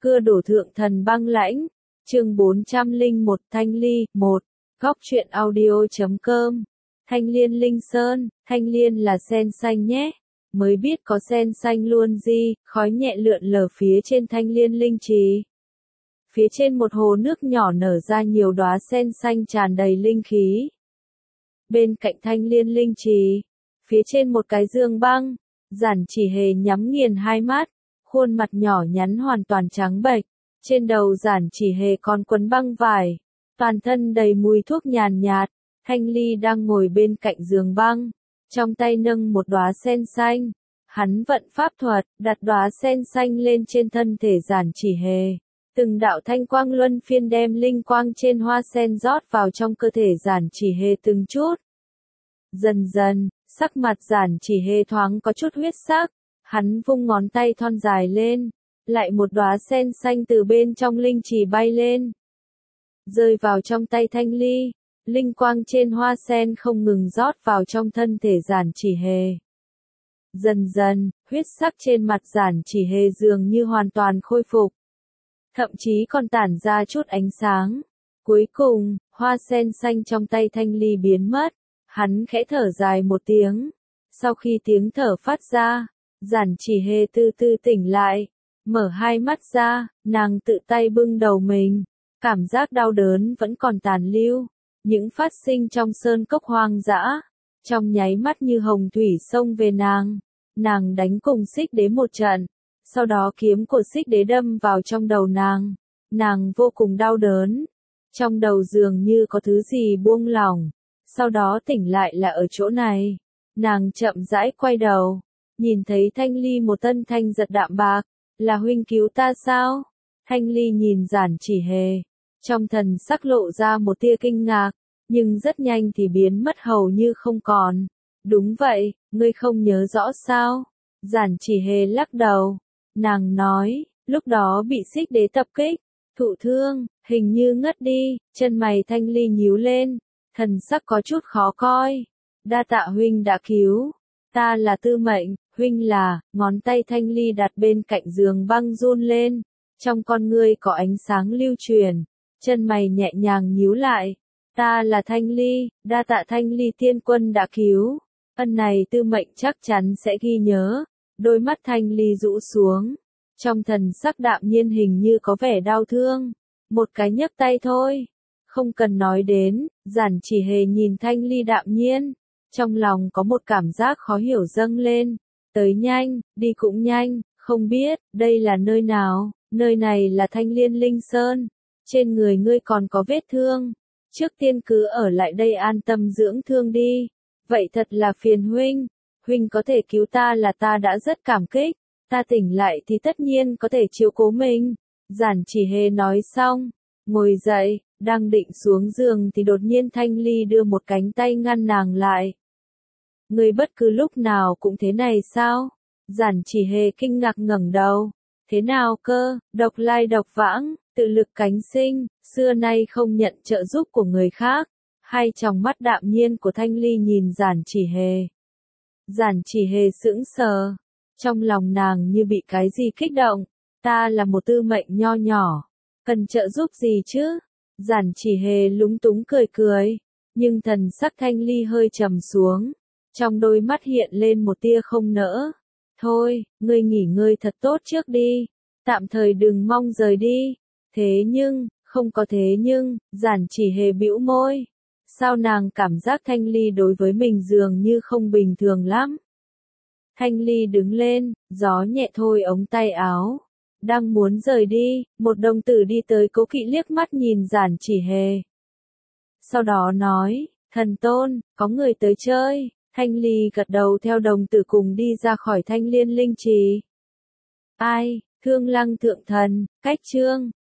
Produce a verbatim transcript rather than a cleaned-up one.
Cưa đổ thượng thần băng lãnh. Chương bốn trăm lẻ một Thanh Ly, một. Góc truyện audio chấm com. Thanh Liên Linh Sơn, Thanh Liên là sen xanh nhé. Mới biết có sen xanh luôn gì, khói nhẹ lượn lờ phía trên Thanh Liên Linh trì. Phía trên một hồ nước nhỏ nở ra nhiều đóa sen xanh tràn đầy linh khí. Bên cạnh Thanh Liên Linh trì, phía trên một cái giường băng, Giản Chỉ Hề nhắm nghiền hai mắt, khuôn mặt nhỏ nhắn hoàn toàn trắng bệch, trên đầu Giản Chỉ Hề còn quấn băng vải, toàn thân đầy mùi thuốc nhàn nhạt. Thanh Ly đang ngồi bên cạnh giường băng, trong tay nâng một đóa sen xanh, hắn vận pháp thuật, đặt đóa sen xanh lên trên thân thể Giản Chỉ Hề. Từng đạo thanh quang luân phiên đem linh quang trên hoa sen rót vào trong cơ thể Giản Chỉ Hề từng chút. Dần dần, sắc mặt Giản Chỉ Hề thoáng có chút huyết sắc, hắn vung ngón tay thon dài lên, lại một đóa sen xanh từ bên trong linh trì bay lên, rơi vào trong tay Thanh Ly. Linh quang trên hoa sen không ngừng rót vào trong thân thể Giản Chỉ Hề. Dần dần, huyết sắc trên mặt Giản Chỉ Hề dường như hoàn toàn khôi phục, thậm chí còn tản ra chút ánh sáng. Cuối cùng, hoa sen xanh trong tay Thanh Ly biến mất, hắn khẽ thở dài một tiếng. Sau khi tiếng thở phát ra, Giản Chỉ Hề từ từ tỉnh lại, mở hai mắt ra, nàng tự tay bưng đầu mình, cảm giác đau đớn vẫn còn tàn lưu. Những phát sinh trong sơn cốc hoang dã, trong nháy mắt như hồng thủy xông về nàng. Nàng đánh cùng Xích Đế một trận, sau đó kiếm của Xích Đế đâm vào trong đầu nàng. Nàng vô cùng đau đớn, trong đầu dường như có thứ gì buông lỏng, sau đó tỉnh lại là ở chỗ này. Nàng chậm rãi quay đầu, nhìn thấy Thanh Ly một thân thanh giật đạm bạc, là huynh cứu ta sao? Thanh Ly nhìn Giản Chỉ Hề, trong thần sắc lộ ra một tia kinh ngạc, nhưng rất nhanh thì biến mất hầu như không còn. Đúng vậy, ngươi không nhớ rõ sao? Giản Chỉ Hề lắc đầu, nàng nói, lúc đó bị Xích Đế tập kích, thụ thương, hình như ngất đi. Chân mày Thanh Ly nhíu lên, thần sắc có chút khó coi. Đa tạ huynh đã cứu, ta là Tư Mệnh, huynh là. Ngón tay Thanh Ly đặt bên cạnh giường băng run lên, trong con ngươi có ánh sáng lưu truyền, chân mày nhẹ nhàng nhíu lại. Ta là Thanh Ly, đa tạ Thanh Ly tiên quân đã cứu, ân này Tư Mệnh chắc chắn sẽ ghi nhớ. Đôi mắt Thanh Ly rũ xuống, trong thần sắc đạm nhiên hình như có vẻ đau thương. Một cái nhấc tay thôi, không cần nói đến. Giản Chỉ Hề nhìn Thanh Ly đạm nhiên, trong lòng có một cảm giác khó hiểu dâng lên. Tới nhanh, đi cũng nhanh, không biết, đây là nơi nào? Nơi này là Thanh Liên Linh Sơn, trên người ngươi còn có vết thương, trước tiên cứ ở lại đây an tâm dưỡng thương đi. Vậy thật là phiền huynh, huynh có thể cứu ta là ta đã rất cảm kích, ta tỉnh lại thì tất nhiên có thể chiếu cố mình. Giản Chỉ Hề nói xong, ngồi dậy, đang định xuống giường thì đột nhiên Thanh Ly đưa một cánh tay ngăn nàng lại. Ngươi bất cứ lúc nào cũng thế này sao? Giản Chỉ Hề kinh ngạc ngẩng đầu. Thế nào cơ? Độc lai độc vãng, tự lực cánh sinh, xưa nay không nhận trợ giúp của người khác. Hai tròng mắt đạm nhiên của Thanh Ly nhìn Giản Chỉ Hề. Giản Chỉ Hề sững sờ, trong lòng nàng như bị cái gì kích động. Ta là một Tư Mệnh nho nhỏ, cần trợ giúp gì chứ? Giản Chỉ Hề lúng túng cười cười, nhưng thần sắc Thanh Ly hơi trầm xuống, trong đôi mắt hiện lên một tia không nỡ. Thôi, ngươi nghỉ ngơi thật tốt trước đi, tạm thời đừng mong rời đi. Thế nhưng, không có thế nhưng, Giản Chỉ Hề bĩu môi. Sao nàng cảm giác Thanh Ly đối với mình dường như không bình thường lắm? Thanh Ly đứng lên, gió nhẹ thôi ống tay áo. Đang muốn rời đi, một đồng tử đi tới cố kỵ liếc mắt nhìn Giản Chỉ Hề. Sau đó nói, thần tôn, có người tới chơi. Thanh Ly gật đầu theo đồng tử cùng đi ra khỏi Thanh Liên Linh trì. Ai, Thương Lăng thượng thần, cách chương.